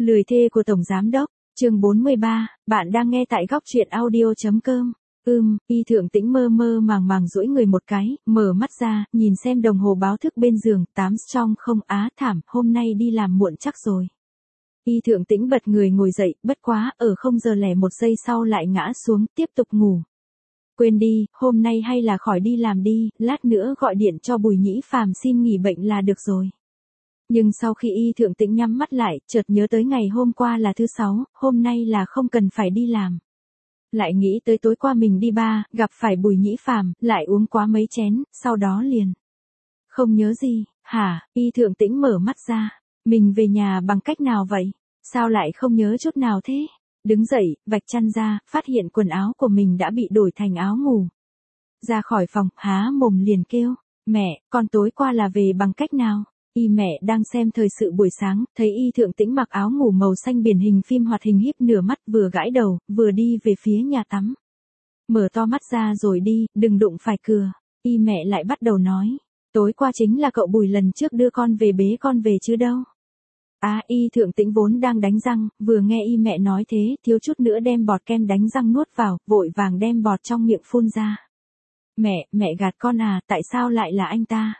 Lười thê của Tổng Giám Đốc, chương 43, bạn đang nghe tại góc truyện audio.com. Y Thượng Tĩnh mơ mơ màng màng duỗi người một cái, mở mắt ra, nhìn xem đồng hồ báo thức bên giường, 8 strong không á thảm, hôm nay đi làm muộn chắc rồi. Y Thượng Tĩnh bật người ngồi dậy, bất quá, ở 0 giờ lẻ 1 giây sau lại ngã xuống, tiếp tục ngủ. Quên đi, hôm nay hay là khỏi đi làm đi, lát nữa gọi điện cho Bùi Nhĩ Phàm xin nghỉ bệnh là được rồi. Nhưng sau khi Y Thượng Tĩnh nhắm mắt lại, chợt nhớ tới ngày hôm qua là thứ 6, hôm nay là không cần phải đi làm. Lại nghĩ tới tối qua mình đi bar, gặp phải Bùi Nhĩ Phàm, lại uống quá mấy chén, sau đó liền. Không nhớ gì, hả? Y Thượng Tĩnh mở mắt ra, mình về nhà bằng cách nào vậy? Sao lại không nhớ chút nào thế? Đứng dậy, vạch chăn ra, phát hiện quần áo của mình đã bị đổi thành áo ngủ. Ra khỏi phòng, há mồm liền kêu, mẹ, con tối qua là về bằng cách nào? Y mẹ đang xem thời sự buổi sáng, thấy Y Thượng Tĩnh mặc áo ngủ màu xanh biển hình phim hoạt hình híp nửa mắt, vừa gãi đầu, vừa đi về phía nhà tắm. Mở to mắt ra rồi đi, đừng đụng phải cửa. Y mẹ lại bắt đầu nói, tối qua chính là cậu Bùi lần trước đưa con về bế con về chứ đâu. Y Thượng Tĩnh vốn đang đánh răng, vừa nghe Y mẹ nói thế, thiếu chút nữa đem bọt kem đánh răng nuốt vào, vội vàng đem bọt trong miệng phun ra. Mẹ gạt con à, tại sao lại là anh ta?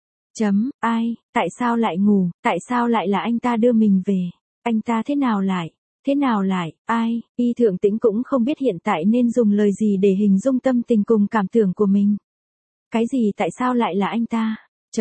Ai, tại sao lại ngủ, tại sao lại là anh ta đưa mình về, anh ta thế nào lại, ai, Y Thượng Tĩnh cũng không biết hiện tại nên dùng lời gì để hình dung tâm tình cùng cảm tưởng của mình. Cái gì tại sao lại là anh ta,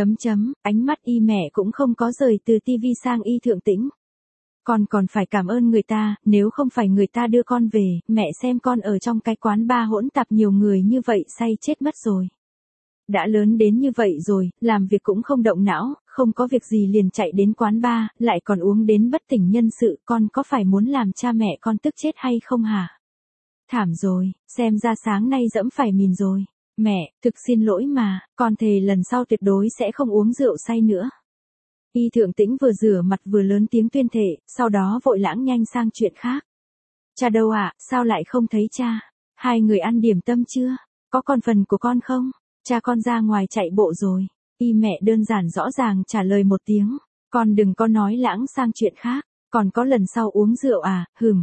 ánh mắt Y mẹ cũng không có rời từ tivi sang Y Thượng Tĩnh. Con còn phải cảm ơn người ta, nếu không phải người ta đưa con về, mẹ xem con ở trong cái quán bar hỗn tạp nhiều người như vậy say chết mất rồi. Đã lớn đến như vậy rồi, làm việc cũng không động não, không có việc gì liền chạy đến quán bar, lại còn uống đến bất tỉnh nhân sự, con có phải muốn làm cha mẹ con tức chết hay không hả? Thảm rồi, xem ra sáng nay dẫm phải mìn rồi. Mẹ, thực xin lỗi mà, con thề lần sau tuyệt đối sẽ không uống rượu say nữa. Y Thượng Tĩnh vừa rửa mặt vừa lớn tiếng tuyên thệ, sau đó vội lãng nhanh sang chuyện khác. Cha đâu ạ, sao lại không thấy cha? Hai người ăn điểm tâm chưa? Có còn phần của con không? Cha con ra ngoài chạy bộ rồi. Y mẹ đơn giản rõ ràng trả lời một tiếng. Con đừng có nói lãng sang chuyện khác. Còn có lần sau uống rượu à,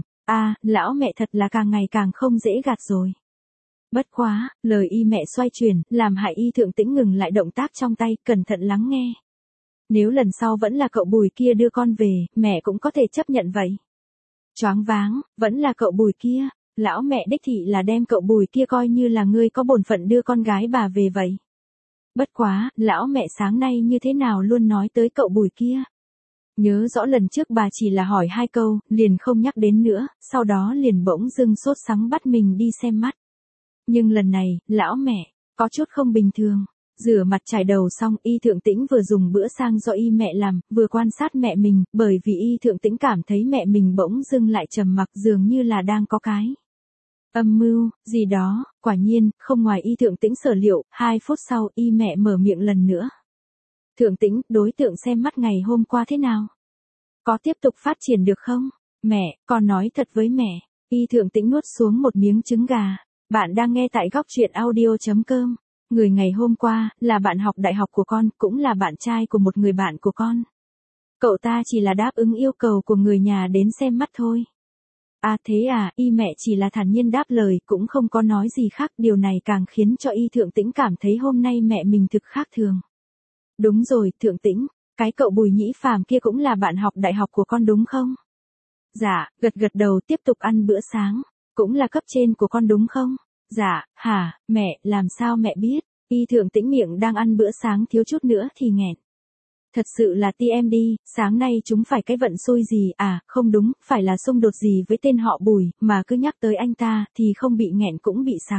lão mẹ thật là càng ngày càng không dễ gạt rồi. Bất quá, lời Y mẹ xoay chuyển, làm hại Y Thượng Tĩnh ngừng lại động tác trong tay, cẩn thận lắng nghe. Nếu lần sau vẫn là cậu Bùi kia đưa con về, mẹ cũng có thể chấp nhận vậy. Choáng váng, vẫn là cậu Bùi kia. Lão mẹ đích thị là đem cậu Bùi kia coi như là ngươi có bổn phận đưa con gái bà về vậy. Bất quá, lão mẹ sáng nay như thế nào luôn nói tới cậu Bùi kia. Nhớ rõ lần trước bà chỉ là hỏi 2 câu, liền không nhắc đến nữa, sau đó liền bỗng dưng sốt sắng bắt mình đi xem mắt. Nhưng lần này, lão mẹ, có chút không bình thường. Rửa mặt chải đầu xong, Y Thượng Tĩnh vừa dùng bữa sang do Y mẹ làm, vừa quan sát mẹ mình, bởi vì Y Thượng Tĩnh cảm thấy mẹ mình bỗng dưng lại trầm mặc dường như là đang có cái âm mưu gì đó, quả nhiên, không ngoài Y Thượng Tĩnh sở liệu, 2 phút sau, Y mẹ mở miệng lần nữa. Thượng Tĩnh, đối tượng xem mắt ngày hôm qua thế nào? Có tiếp tục phát triển được không? Mẹ, con nói thật với mẹ. Y Thượng Tĩnh nuốt xuống một miếng trứng gà. Bạn đang nghe tại góc truyện audio.com. Người ngày hôm qua, là bạn học đại học của con, cũng là bạn trai của một người bạn của con. Cậu ta chỉ là đáp ứng yêu cầu của người nhà đến xem mắt thôi. Thế à, Y mẹ chỉ là thản nhiên đáp lời, cũng không có nói gì khác, điều này càng khiến cho Y Thượng Tĩnh cảm thấy hôm nay mẹ mình thực khác thường. Đúng rồi, Thượng Tĩnh, cái cậu Bùi Nhĩ Phàm kia cũng là bạn học đại học của con đúng không? Dạ, gật đầu tiếp tục ăn bữa sáng, cũng là cấp trên của con đúng không? Dạ, hả, mẹ, làm sao mẹ biết? Y Thượng Tĩnh miệng đang ăn bữa sáng thiếu chút nữa thì nghẹn. Thật sự là TMD, sáng nay chúng phải cái vận xui gì không đúng, phải là xung đột gì với tên họ Bùi, mà cứ nhắc tới anh ta, thì không bị nghẹn cũng bị sặc.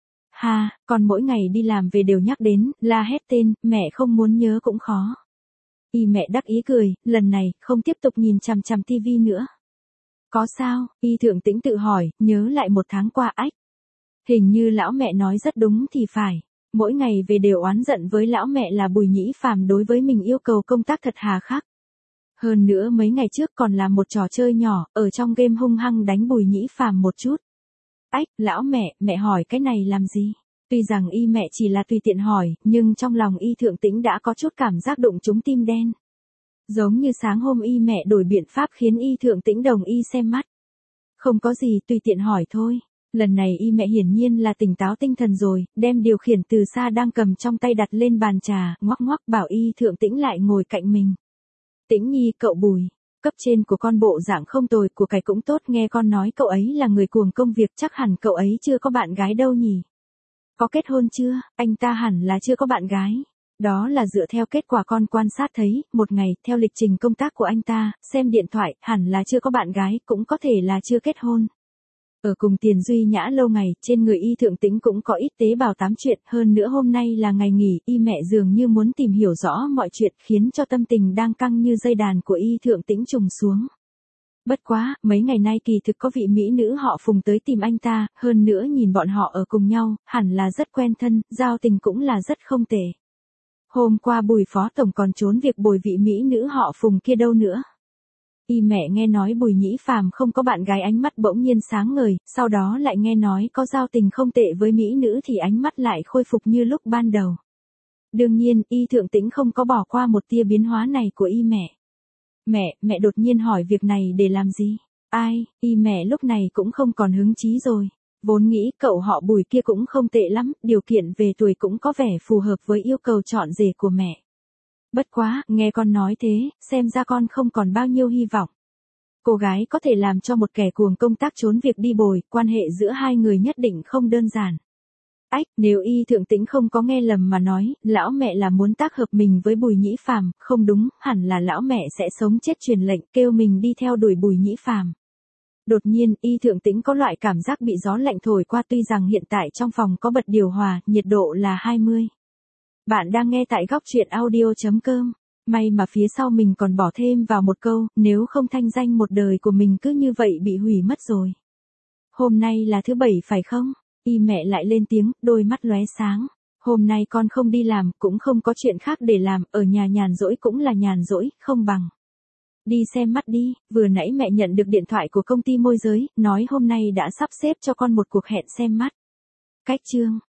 Còn mỗi ngày đi làm về đều nhắc đến, la hét tên, mẹ không muốn nhớ cũng khó. Y mẹ đắc ý cười, lần này, không tiếp tục nhìn chằm chằm tivi nữa. Có sao, Y Thượng Tĩnh tự hỏi, nhớ lại 1 tháng qua Hình như lão mẹ nói rất đúng thì phải. Mỗi ngày về đều oán giận với lão mẹ là Bùi Nhĩ Phàm đối với mình yêu cầu công tác thật hà khắc. Hơn nữa mấy ngày trước còn là một trò chơi nhỏ, ở trong game hung hăng đánh Bùi Nhĩ Phàm một chút. Lão mẹ hỏi cái này làm gì? Tuy rằng Y mẹ chỉ là tùy tiện hỏi, nhưng trong lòng Y Thượng Tĩnh đã có chút cảm giác đụng trúng tim đen. Giống như sáng hôm y mẹ đổi biện pháp khiến y thượng tĩnh đồng y xem mắt. Không có gì, tùy tiện hỏi thôi. Lần này y mẹ hiển nhiên là tỉnh táo tinh thần rồi, đem điều khiển từ xa đang cầm trong tay đặt lên bàn trà, ngoắc ngoắc bảo y thượng tĩnh lại ngồi cạnh mình. Tĩnh nhi, cậu Bùi, cấp trên của con bộ dạng không tồi, của cải cũng tốt, nghe con nói cậu ấy là người cuồng công việc, chắc hẳn cậu ấy chưa có bạn gái đâu nhỉ? Có kết hôn chưa? Anh ta hẳn là chưa có bạn gái. Đó là dựa theo kết quả con quan sát thấy, một ngày, theo lịch trình công tác của anh ta, xem điện thoại, hẳn là chưa có bạn gái, cũng có thể là chưa kết hôn. Ở cùng Tiền Duy Nhã lâu ngày, trên người y thượng tĩnh cũng có ít tế bào tám chuyện, hơn nữa hôm nay là ngày nghỉ, y mẹ dường như muốn tìm hiểu rõ mọi chuyện, khiến cho tâm tình đang căng như dây đàn của y thượng tĩnh trùng xuống. Bất quá, mấy ngày nay kỳ thực có vị mỹ nữ họ Phùng tới tìm anh ta, hơn nữa nhìn bọn họ ở cùng nhau, hẳn là rất quen thân, giao tình cũng là rất không tệ. Hôm qua Bùi phó tổng còn trốn việc bồi vị mỹ nữ họ Phùng kia đâu nữa. Y mẹ nghe nói Bùi Nhĩ Phàm không có bạn gái, ánh mắt bỗng nhiên sáng ngời, sau đó lại nghe nói có giao tình không tệ với mỹ nữ thì ánh mắt lại khôi phục như lúc ban đầu. Đương nhiên, y thượng tĩnh không có bỏ qua một tia biến hóa này của y mẹ. Mẹ đột nhiên hỏi việc này để làm gì? Ai, y mẹ lúc này cũng không còn hứng chí rồi. Vốn nghĩ cậu họ Bùi kia cũng không tệ lắm, điều kiện về tuổi cũng có vẻ phù hợp với yêu cầu chọn rể của mẹ. Bất quá, nghe con nói thế, xem ra con không còn bao nhiêu hy vọng. Cô gái có thể làm cho một kẻ cuồng công tác trốn việc đi bồi, quan hệ giữa hai người nhất định không đơn giản. Ách, nếu y thượng tĩnh không có nghe lầm mà nói, lão mẹ là muốn tác hợp mình với Bùi Nhĩ Phàm, không đúng, hẳn là lão mẹ sẽ sống chết truyền lệnh kêu mình đi theo đuổi Bùi Nhĩ Phàm. Đột nhiên, y thượng tĩnh có loại cảm giác bị gió lạnh thổi qua, tuy rằng hiện tại trong phòng có bật điều hòa, nhiệt độ là 20. Bạn đang nghe tại góc truyện audio.com. May mà phía sau mình còn bỏ thêm vào một câu, nếu không thanh danh một đời của mình cứ như vậy bị hủy mất rồi. Hôm nay là thứ bảy phải không? Y mẹ lại lên tiếng, đôi mắt lóe sáng. Hôm nay con không đi làm, cũng không có chuyện khác để làm, ở nhà nhàn rỗi cũng là nhàn rỗi, không bằng. Đi xem mắt đi, vừa nãy mẹ nhận được điện thoại của công ty môi giới, nói hôm nay đã sắp xếp cho con một cuộc hẹn xem mắt. Cách chương.